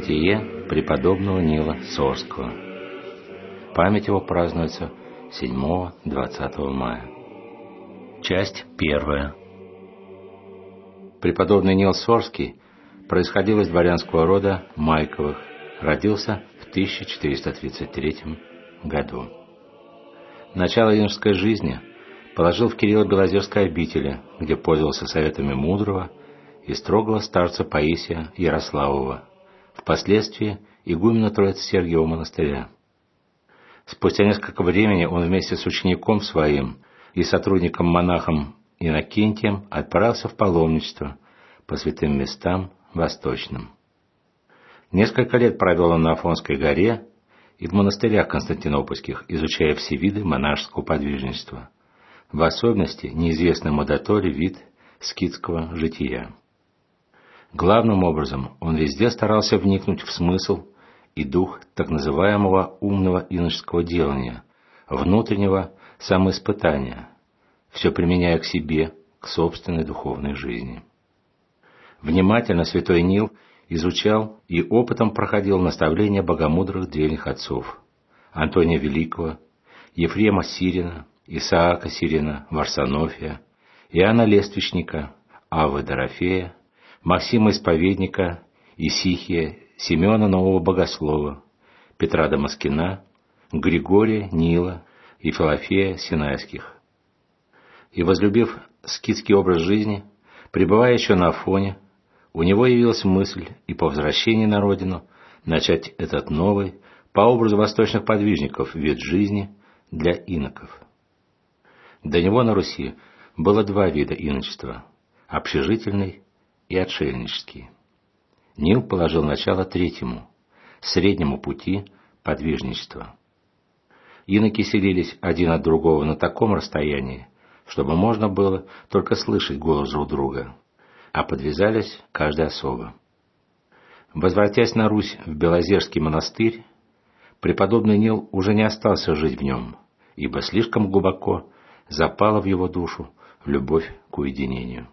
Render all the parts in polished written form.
Житие преподобного Нила Сорского. Память его празднуется 7-20 мая. Часть 1. Преподобный Нил Сорский происходил из дворянского рода Майковых, родился в 1433 году. Начало юношеской жизни положил в Кирилло-Белозерской обители, где пользовался советами мудрого и строгого старца Паисия Ярославова, впоследствии игумена Троице-Сергиевого монастыря. Спустя несколько времени он вместе с учеником своим и сотрудником-монахом Иннокентием отправился в паломничество по святым местам восточным. Несколько лет провел он на Афонской горе и в монастырях константинопольских, изучая все виды монашеского подвижничества, в особенности неизвестный ему доторе вид скитского жития. Главным образом он везде старался вникнуть в смысл и дух так называемого умного иноческого делания, внутреннего самоиспытания, все применяя к себе, к собственной духовной жизни. Внимательно святой Нил изучал и опытом проходил наставления богомудрых древних отцов Антония Великого, Ефрема Сирина, Исаака Сирина, Варсонофия, Иоанна Лествичника, Аввы Дорофея, Максима Исповедника, Исихия, Симеона Нового Богослова, Петра Дамаскина, Григория, Нила и Филофея Синайских. И возлюбив скитский образ жизни, пребывая еще на Афоне, у него явилась мысль и по возвращении на родину начать этот новый, по образу восточных подвижников, вид жизни для иноков. До него на Руси было два вида иночества – общежительный и отшельнический. Нил положил начало третьему, среднему пути подвижничества. Иноки селились один от другого на таком расстоянии, чтобы можно было только слышать голос друг друга, а подвязались каждый особо. Возвратясь на Русь в Белозерский монастырь, преподобный Нил уже не остался жить в нем, ибо слишком глубоко запала в его душу любовь к уединению.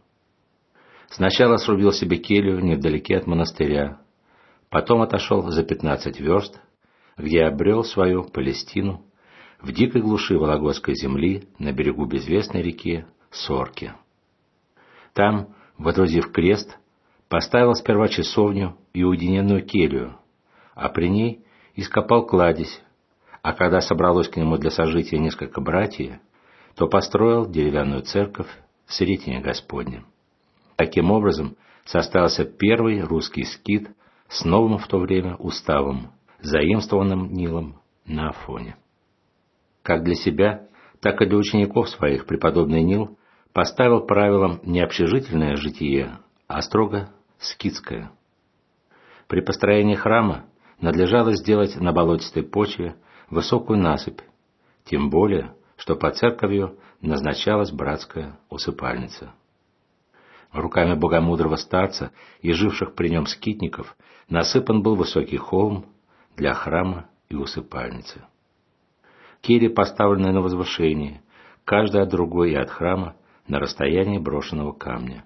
Сначала срубил себе келью невдалеке от монастыря, потом отошел за 15 верст, где обрел свою Палестину в дикой глуши Вологодской земли на берегу безвестной реки Сорки. Там, водрузив крест, поставил сперва часовню и уединенную келью, а при ней ископал кладезь, а когда собралось к нему для сожития несколько братьев, то построил деревянную церковь в Сретение Господне. Таким образом составился первый русский скит с новым в то время уставом, заимствованным Нилом на Афоне. Как для себя, так и для учеников своих преподобный Нил поставил правилом не общежительное житие, а строго скитское. При построении храма надлежало сделать на болотистой почве высокую насыпь, тем более, что по церковью назначалась братская усыпальница. Руками богомудрого старца и живших при нем скитников насыпан был высокий холм для храма и усыпальницы. Кельи поставлены на возвышении, каждая от другой и от храма на расстоянии брошенного камня.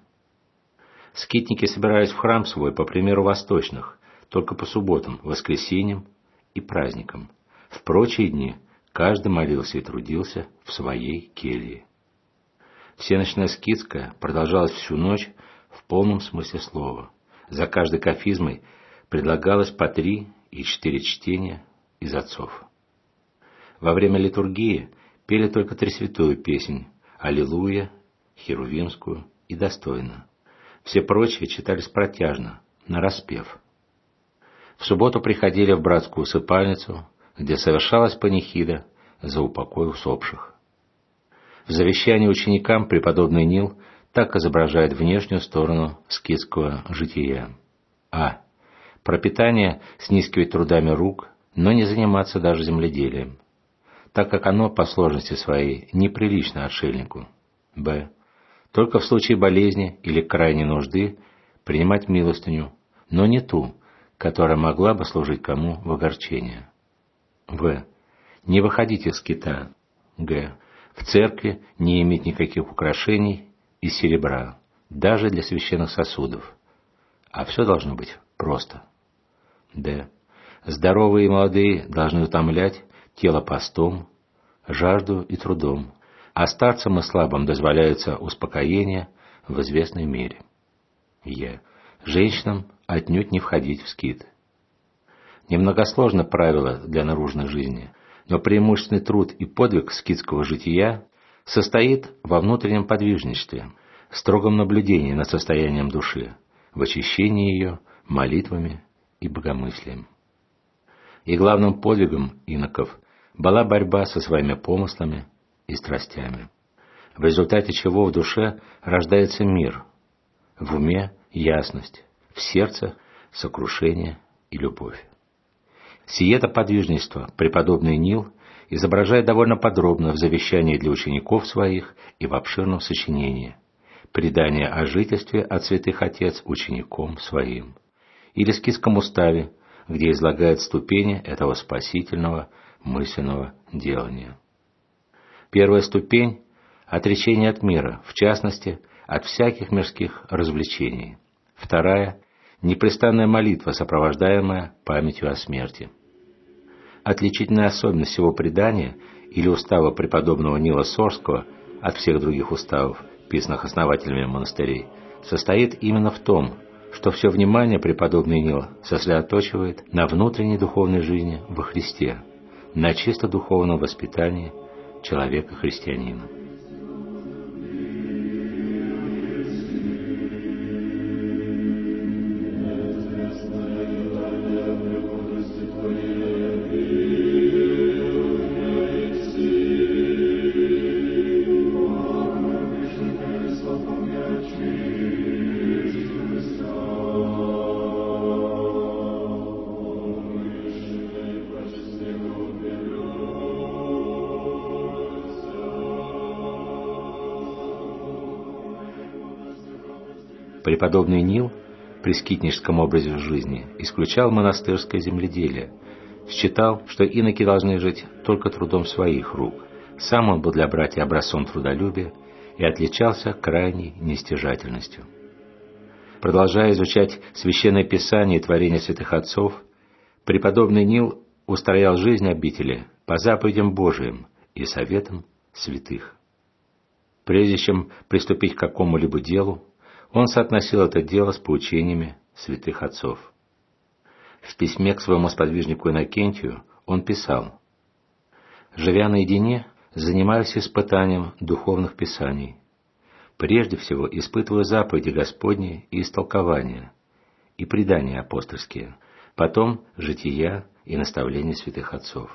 Скитники собирались в храм свой по примеру восточных, только по субботам, воскресеньям и праздникам. В прочие дни каждый молился и трудился в своей келье. Всеночная скитская продолжалась всю ночь в полном смысле слова. За каждой кафизмой предлагалось по 3 и 4 чтения из отцов. Во время литургии пели только Тресвятую песнь «Аллилуйя», Херувимскую и «Достойно». Все прочие читались протяжно, нараспев. В субботу приходили в братскую усыпальницу, где совершалась панихида за упокой усопших. В завещании ученикам преподобный Нил так изображает внешнюю сторону скитского жития. А. Пропитание снискивать трудами рук, но не заниматься даже земледелием, так как оно по сложности своей неприлично отшельнику. Б. Только в случае болезни или крайней нужды принимать милостыню, но не ту, которая могла бы служить кому в огорчение. В. Не выходить из скита. Г. В церкви не иметь никаких украшений из серебра, даже для священных сосудов. А все должно быть просто. Д. Здоровые и молодые должны утомлять тело постом, жажду и трудом, а старцам и слабым дозволяется успокоение в известной мере. Е. Женщинам отнюдь не входить в скит. Немногосложно правило для наружной жизни, но преимущественный труд и подвиг скитского жития состоит во внутреннем подвижничестве, строгом наблюдении над состоянием души, в очищении ее молитвами и богомыслием. И главным подвигом иноков была борьба со своими помыслами и страстями, в результате чего в душе рождается мир, в уме ясность, в сердце сокрушение и любовь. Сие-то подвижничество преподобный Нил изображает довольно подробно в завещании для учеников своих и в обширном сочинении «Предание о жительстве от святых отец учеником своим» или скитском уставе, где излагает ступени этого спасительного мысленного делания. Первая ступень – отречение от мира, в частности, от всяких мирских развлечений. Вторая – непрестанная молитва, сопровождаемая памятью о смерти. Отличительная особенность всего предания или устава преподобного Нила Сорского от всех других уставов, писанных основателями монастырей, состоит именно в том, что все внимание преподобный Нил сосредоточивает на внутренней духовной жизни во Христе, на чисто духовном воспитании человека-христианина. Преподобный Нил при скитническом образе жизни исключал монастырское земледелие, считал, что иноки должны жить только трудом своих рук. Сам он был для братьев образцом трудолюбия и отличался крайней нестяжательностью. Продолжая изучать Священное Писание и творения святых отцов, преподобный Нил устроял жизнь обители по заповедям Божиим и советам святых. Прежде чем приступить к какому-либо делу, он соотносил это дело с поучениями святых отцов. В письме к своему сподвижнику Иннокентию он писал: «Живя наедине, занимаюсь испытанием духовных писаний. Прежде всего испытываю заповеди Господни и истолкования, и предания апостольские, потом жития и наставления святых отцов.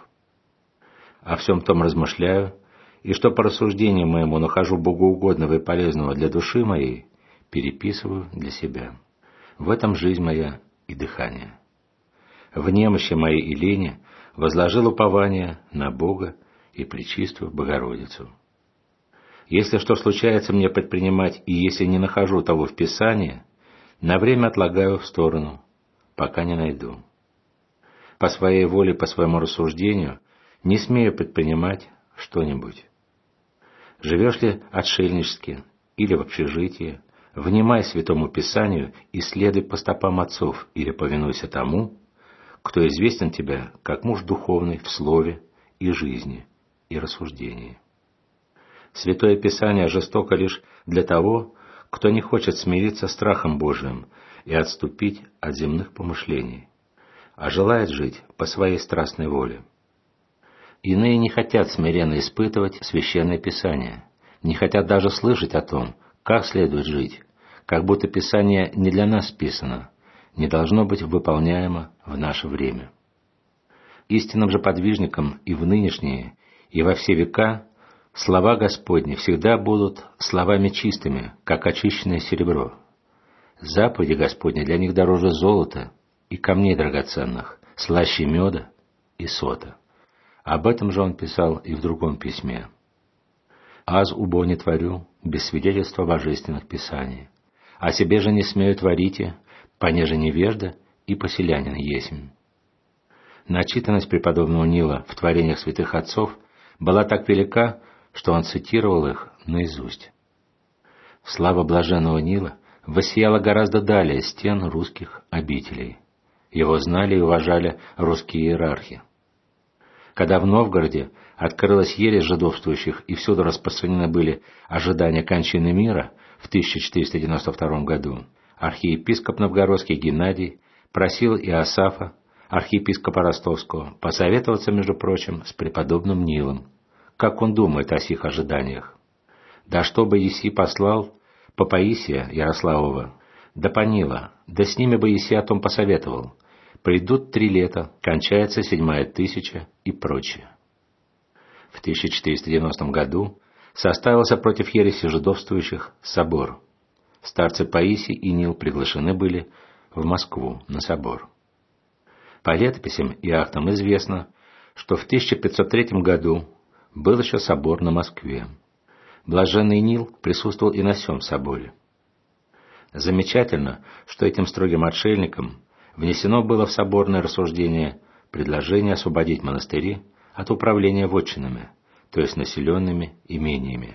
О всем том размышляю, и что по рассуждению моему нахожу богоугодного и полезного для души моей, переписываю для себя. В этом жизнь моя и дыхание. В немощи моей и лени возложил упование на Бога и Пречистую Богородицу. Если что случается мне предпринимать, и если не нахожу того в Писании, на время отлагаю в сторону, пока не найду. По своей воле, по своему рассуждению, не смею предпринимать что-нибудь. Живешь ли отшельнически или в общежитии, внимай Святому Писанию и следуй по стопам отцов, или повинуйся тому, кто известен тебе как муж духовный в слове и жизни и рассуждении. Святое Писание жестоко лишь для того, кто не хочет смириться с страхом Божиим и отступить от земных помышлений, а желает жить по своей страстной воле. Иные не хотят смиренно испытывать Священное Писание, не хотят даже слышать о том, как следует жить, как будто Писание не для нас писано, не должно быть выполняемо в наше время. Истинным же подвижникам и в нынешние, и во все века слова Господни всегда будут словами чистыми, как очищенное серебро. Заповеди Господни для них дороже золота и камней драгоценных, слаще меда и сота. Об этом же он писал и в другом письме. «Аз убо не творю, без свидетельства божественных писаний. О себе же не смею творите, понеже невежда и поселянин есмь». Начитанность преподобного Нила в творениях святых отцов была так велика, что он цитировал их наизусть. Слава блаженного Нила воссияла гораздо далее стен русских обителей. Его знали и уважали русские иерархи. Когда в Новгороде открылась ересь жидовствующих и всюду распространены были ожидания кончины мира в 1492 году, архиепископ новгородский Геннадий просил Иосафа, архиепископа Ростовского, посоветоваться, между прочим, с преподобным Нилом, как он думает о сих ожиданиях. Да чтобы еси послал по Паисия Ярославова, да по Нила, да с ними бы еси о том посоветовал. Придут 3 лета, кончается 7-я тысяча и прочее. В 1490 году составился против ереси жидовствующих собор. Старцы Паисий и Нил приглашены были в Москву на собор. По летописям и актам известно, что в 1503 году был еще собор на Москве. Блаженный Нил присутствовал и на сём соборе. Замечательно, что этим строгим отшельникам внесено было в соборное рассуждение предложение освободить монастыри от управления вотчинами, то есть населенными имениями.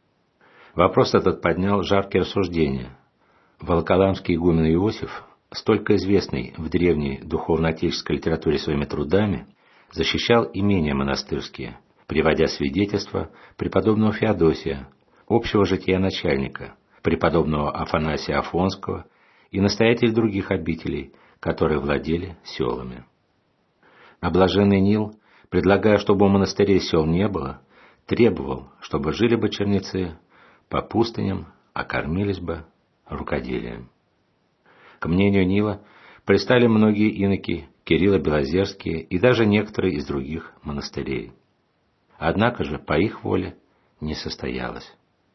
Вопрос этот поднял жаркие рассуждения. Волоколамский игумен Иосиф, столько известный в древней духовно-отеческой литературе своими трудами, защищал имения монастырские, приводя свидетельства преподобного Феодосия, общего жития начальника, преподобного Афанасия Афонского и настоятелей других обителей, которые владели селами. А блаженный Нил, предлагая, чтобы у монастырей сел не было, требовал, чтобы жили бы черницы по пустыням, а кормились бы рукоделием. К мнению Нила пристали многие иноки, Кирилло-Белозерские и даже некоторые из других монастырей. Однако же по их воле не состоялось.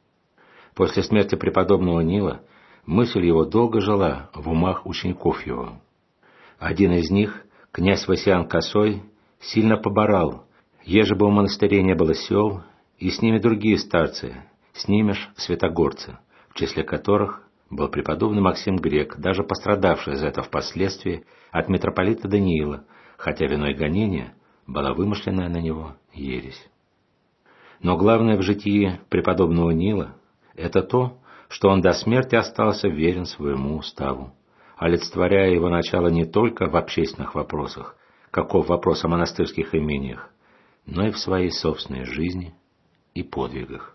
После смерти преподобного Нила мысль его долго жила в умах учеников его. Один из них, князь Васян Косой, сильно поборал, еже бы у монастырей не было сел, и с ними другие старцы, с ними ж святогорцы, в числе которых был преподобный Максим Грек, даже пострадавший за это впоследствии от митрополита Даниила, хотя виной гонения была вымышленная на него ересь. Но главное в житии преподобного Нила – это то, что он до смерти остался верен своему уставу, олицетворяя его начало не только в общественных вопросах, каков вопрос о монастырских имениях, но и в своей собственной жизни и подвигах.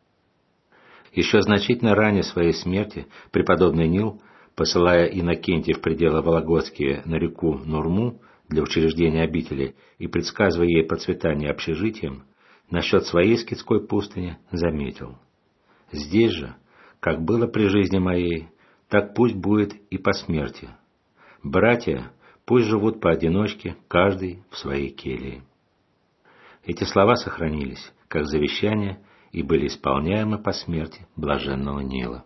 Еще значительно ранее своей смерти преподобный Нил, посылая Иннокентия в пределы Вологодские на реку Нурму для учреждения обители и предсказывая ей процветание общежитием, насчет своей скитской пустыни заметил: «Здесь же, как было при жизни моей, так пусть будет и по смерти. Братья пусть живут поодиночке, каждый в своей келье». Эти слова сохранились, как завещание, и были исполняемы по смерти блаженного Нила.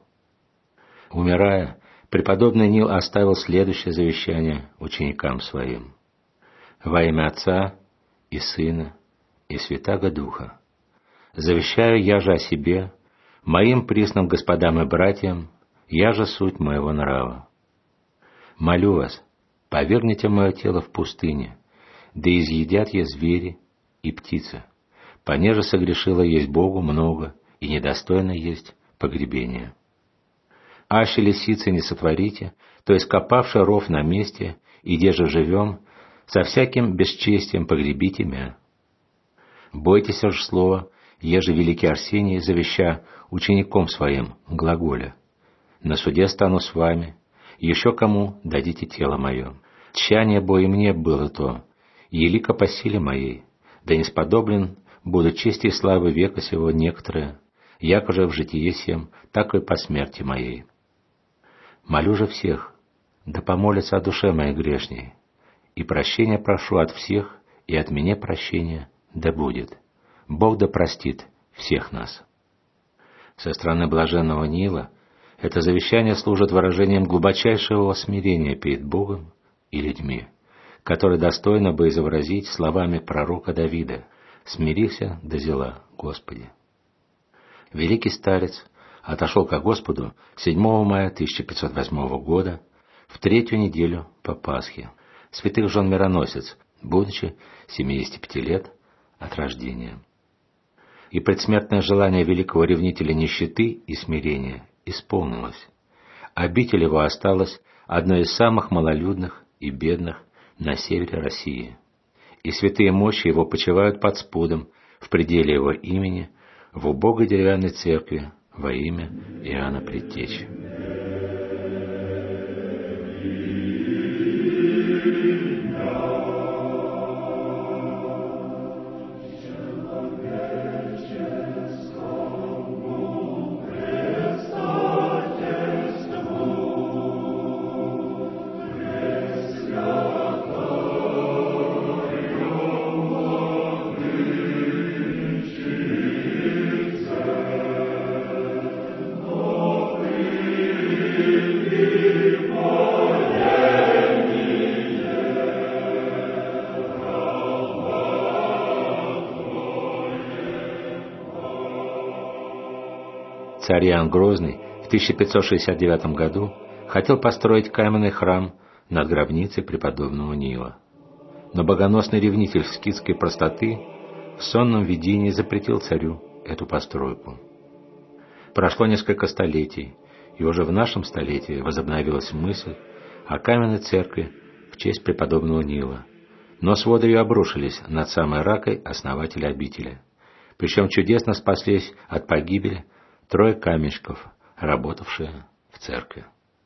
Умирая, преподобный Нил оставил следующее завещание ученикам своим: «Во имя Отца и Сына и Святаго Духа завещаю я же о себе, моим пресным господам и братьям, я же суть моего нрава. Молю вас, повергните мое тело в пустыне, да изъедят я звери и птицы, понеже согрешила есть Богу много, и недостойно есть погребение. Аще лисицы не сотворите, то есть копавши ров на месте, и где же живем, со всяким бесчестием погребите мя. Бойтесь же слова, еже великий Арсений, завеща учеником своим глаголя: на суде стану с вами, еще кому дадите тело мое. Тщание бо и мне было то, елико по силе моей, да не сподоблен буду чести и славы века сего некоторые, яко же в житие сем, так и по смерти моей. Молю же всех, да помолятся о душе моей грешней, и прощения прошу от всех, и от меня прощения да будет. Бог да простит всех нас». Со стороны блаженного Нила это завещание служит выражением глубочайшего смирения перед Богом и людьми, которое достойно бы изобразить словами пророка Давида: «Смирися да зела, Господи». Великий старец отошел ко Господу 7 мая 1508 года, в 3-ю неделю по Пасхе, святых жен мироносец, будучи 75 лет от рождения. И предсмертное желание великого ревнителя нищеты и смирения исполнилось. Обитель его осталась одной из самых малолюдных и бедных на севере России, и святые мощи его почивают под спудом в пределе его имени в убогой деревянной церкви во имя Иоанна Предтечи. Царь Иоанн Грозный в 1569 году хотел построить каменный храм над гробницей преподобного Нила. Но богоносный ревнитель скитской простоты в сонном видении запретил царю эту постройку. Прошло несколько столетий, и уже в нашем столетии возобновилась мысль о каменной церкви в честь преподобного Нила, но своды ее обрушились над самой ракой основателя обители. Причем чудесно спаслись от погибели 3 каменщиков, работавшие в церкви.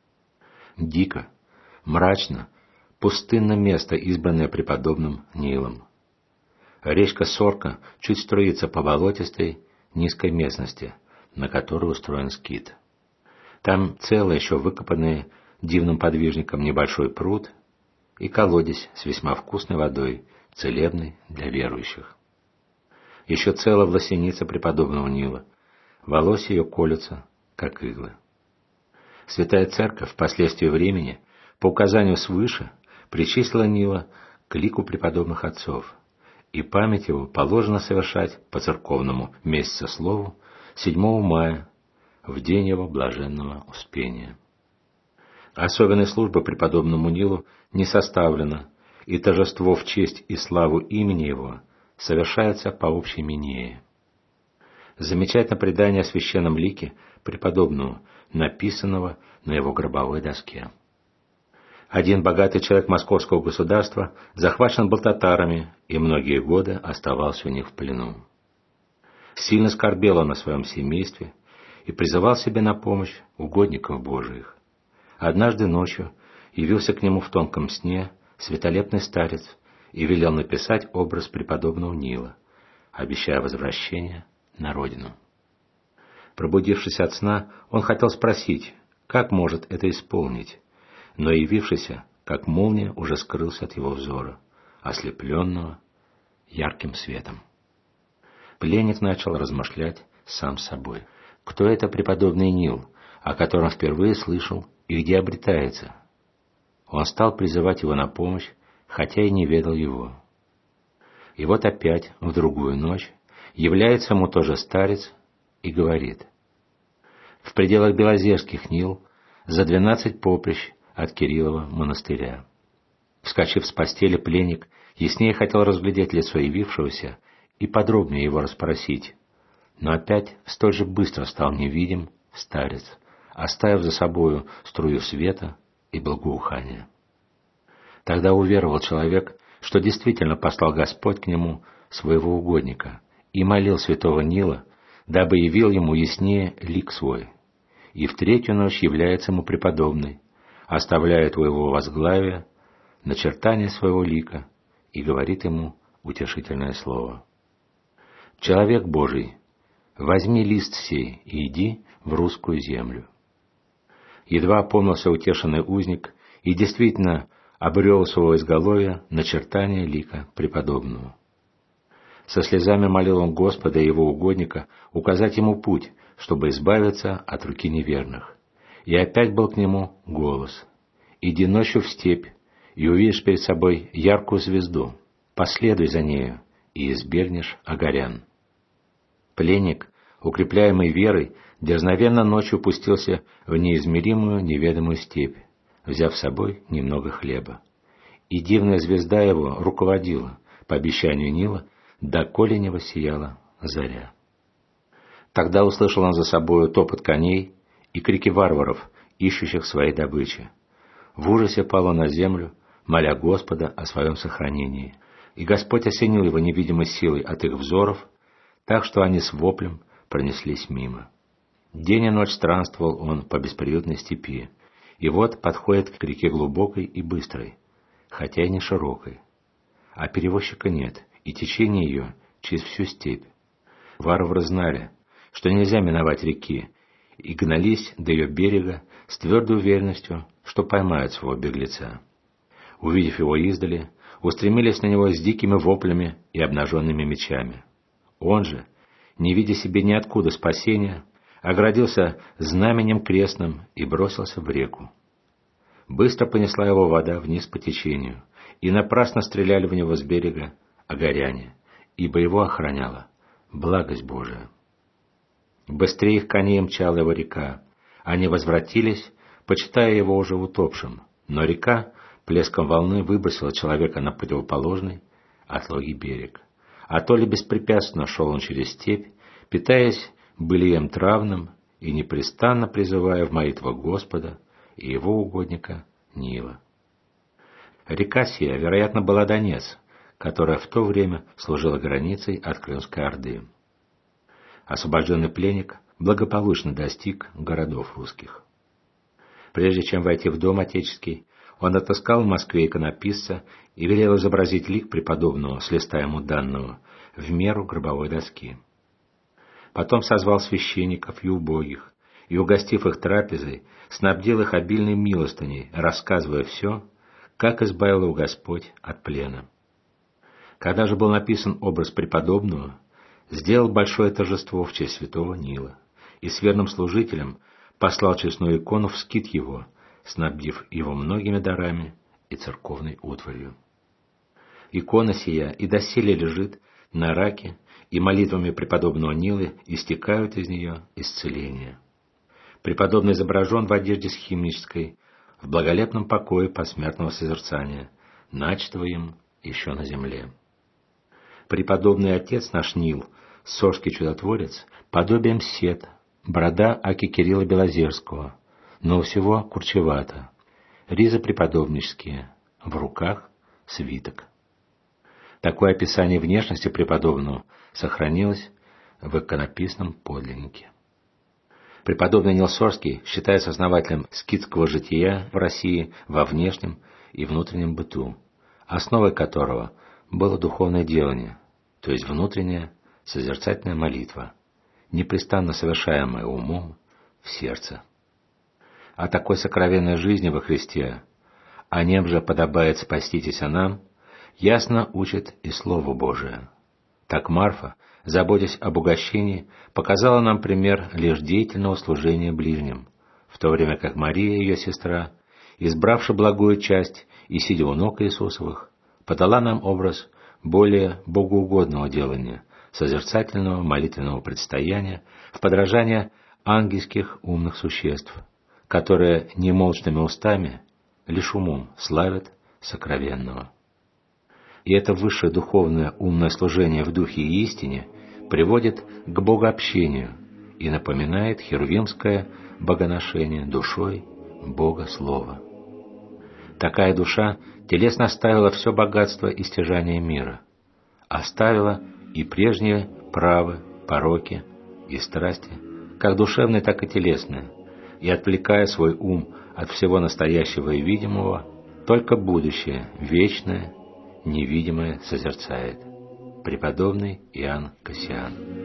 Дико, мрачно, пустынно место, избранное преподобным Нилом. Речка Сорка чуть струится по болотистой, низкой местности, на которой устроен скит. Там целый, еще выкопанный дивным подвижником небольшой пруд и колодец с весьма вкусной водой, целебной для верующих. Еще целая власеница преподобного Нила, волосы ее колются, как иглы. Святая Церковь впоследствии времени, по указанию свыше, причислила Нила к лику преподобных отцов, и память его положено совершать по церковному месяцеслову 7 мая, в день его блаженного успения. Особенной службы преподобному Нилу не составлено, и торжество в честь и славу имени его совершается по общей минее. Замечательно предание о священном лике преподобному, написанного на его гробовой доске. Один богатый человек московского государства захвачен был татарами и многие годы оставался у них в плену. Сильно скорбел он о своем семействе и призывал себе на помощь угодников Божиих. Однажды ночью явился к нему в тонком сне светолепный старец и велел написать образ преподобного Нила, обещая возвращение на родину. Пробудившись от сна, он хотел спросить, как может это исполнить, но явившийся, как молния, уже скрылся от его взора, ослепленного ярким светом. Пленник начал размышлять сам собой. Кто это преподобный Нил, о котором впервые слышал, и где обретается? Он стал призывать его на помощь, хотя и не ведал его. И вот опять, в другую ночь, является ему тоже старец и говорит: в пределах Белозерских Нил, за 12 поприщ от Кириллова монастыря. Вскочив с постели, пленник яснее хотел разглядеть лицо явившегося и подробнее его расспросить, но опять столь же быстро стал невидим старец, оставив за собою струю света и благоухания. Тогда уверовал человек, что действительно послал Господь к нему своего угодника, и молил святого Нила, дабы явил ему яснее лик свой. И в 3-ю ночь является ему преподобный, оставляет у его возглавия начертание своего лика и говорит ему утешительное слово: «Человек Божий, возьми лист сей и иди в русскую землю». Едва опомнился утешенный узник и действительно обрел своего изголовья начертание лика преподобного. Со слезами молил он Господа и его угодника указать ему путь, чтобы избавиться от руки неверных. И опять был к нему голос: «Иди ночью в степь, и увидишь перед собой яркую звезду. Последуй за нею, и избегнешь агарян». Пленник, укрепляемый верой, дерзновенно ночью пустился в неизмеримую неведомую степь, взяв с собой немного хлеба. И дивная звезда его руководила, по обещанию Нила, доколе не воссияла заря. Тогда услышал он за собою топот коней и крики варваров, ищущих своей добычи. В ужасе пал он на землю, моля Господа о своем сохранении. И Господь осенил его невидимой силой от их взоров, так что они с воплем пронеслись мимо. День и ночь странствовал он по бесприютной степи, и вот подходит к реке глубокой и быстрой, хотя и не широкой. А перевозчика нет, и течение ее через всю степь. Варвары знали, что нельзя миновать реки, и гнались до ее берега с твердой уверенностью, что поймают своего беглеца. Увидев его издали, устремились на него с дикими воплями и обнаженными мечами. Он же, не видя себе ниоткуда спасения, оградился знаменем крестным и бросился в реку. Быстро понесла его вода вниз по течению, и напрасно стреляли в него с берега огоряне, ибо его охраняла благость Божия. Быстрее их коней мчала его река, они возвратились, почитая его уже утопшим, но река плеском волны выбросила человека на противоположный отлогий берег. А то ли беспрепятственно шел он через степь, питаясь былием травным и непрестанно призывая в молитвах Господа и его угодника Нила. Река сия, вероятно, была Донец, которая в то время служила границей от Крымской Орды. Освобожденный пленник благополучно достиг городов русских. Прежде чем войти в дом отеческий, он отыскал в Москве иконописца и велел изобразить лик преподобного с листа ему данного в меру гробовой доски. Потом созвал священников и убогих, и, угостив их трапезой, снабдил их обильной милостыней, рассказывая все, как избавил его Господь от плена. Когда же был написан образ преподобного, сделал большое торжество в честь святого Нила, и с верным служителем послал честную икону в скит его, снабдив его многими дарами и церковной утварью. Икона сия и доселе лежит на раке, и молитвами преподобного Нилы истекают из нее исцеления. Преподобный изображен в одежде схимнической, в благолепном покое посмертного созерцания, начатого им еще на земле. Преподобный отец наш Нил, сорский чудотворец, подобием сет, борода аки Кирилла Белозерского, но у всего курчевато, ризы преподобнические, в руках свиток. Такое описание внешности преподобного сохранилось в иконописном подлиннике. Преподобный Нил Сорский считается основателем скитского жития в России во внешнем и внутреннем быту, основой которого было духовное делание, то есть внутренняя созерцательная молитва, непрестанно совершаемая умом в сердце. О такой сокровенной жизни во Христе, о нем же подобает спаститеся нам, ясно учит и Слово Божие. Так Марфа, заботясь об угощении, показала нам пример лишь деятельного служения ближним, в то время как Мария, ее сестра, избравши благую часть и сидя у ног Иисусовых, подала нам образ более богоугодного делания, созерцательного молитвенного предстояния в подражание ангельских умных существ, которые немолчными устами, лишь умом славят сокровенного. И это высшее духовное умное служение в духе и истине приводит к богообщению и напоминает херувимское богоношение душой Бога Слова. Такая душа телесно оставила все богатство и стяжание мира, оставила и прежние правы, пороки и страсти, как душевные, так и телесные, и, отвлекая свой ум от всего настоящего и видимого, только будущее, вечное, невидимое созерцает. Преподобный Иоанн Кассиан.